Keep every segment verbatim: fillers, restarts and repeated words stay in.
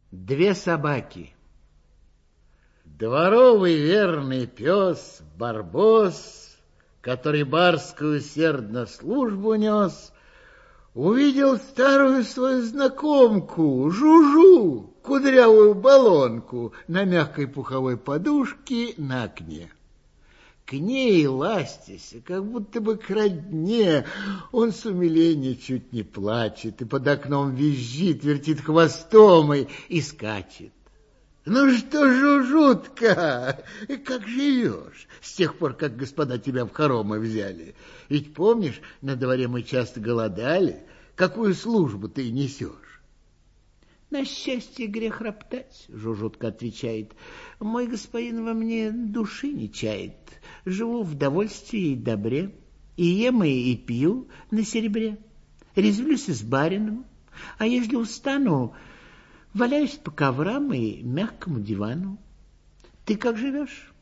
Две собаки. Дворовый верный пес Барбос, который барскую усердно службу нес, увидел старую свою знакомку Жужу, кудрявую баллонку на мягкой пуховой подушке на окне. К ней ластясь, как будто бы к родне, он с умиления чуть не плачет и под окном визжит, вертит хвостом и, и скачет. Ну что, Жужутка, как живешь с тех пор, как господа тебя в хоромы взяли? Ведь помнишь, на дворе мы часто голодали, какую службу ты несешь? На счастье грех роптать, Жужутка отвечает. Мой господин во мне души не чает. Живу в довольстве и добре, и ем и пью на серебре. Резвлюсь с барином, а если устану, валяюсь по коврам и мягкому дивану. Ты как живешь?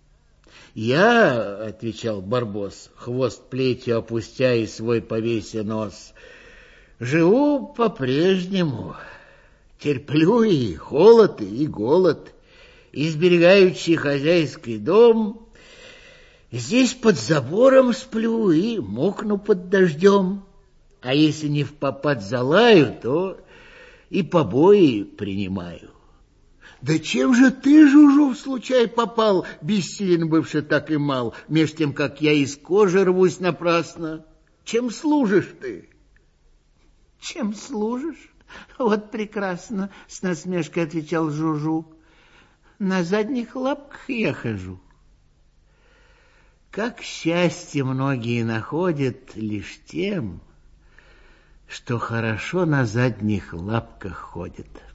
Я, отвечал Барбос, хвост плетью опустя и свой повеся нос, живу по-прежнему. Терплю и холод, и голод, и сберегающий хозяйский дом. Здесь под забором сплю и мокну под дождем. А если не впопад залаю, то и побои принимаю. Да чем же ты, Жужу, в случай попал, бессилен бывший так и мал, меж тем, как я из кожи рвусь напрасно? Чем служишь ты? Чем служишь? Вот прекрасно, с насмешкой отвечал Жужу. На задних лапках я хожу. Как счастье многие находят лишь тем, что хорошо на задних лапках ходят.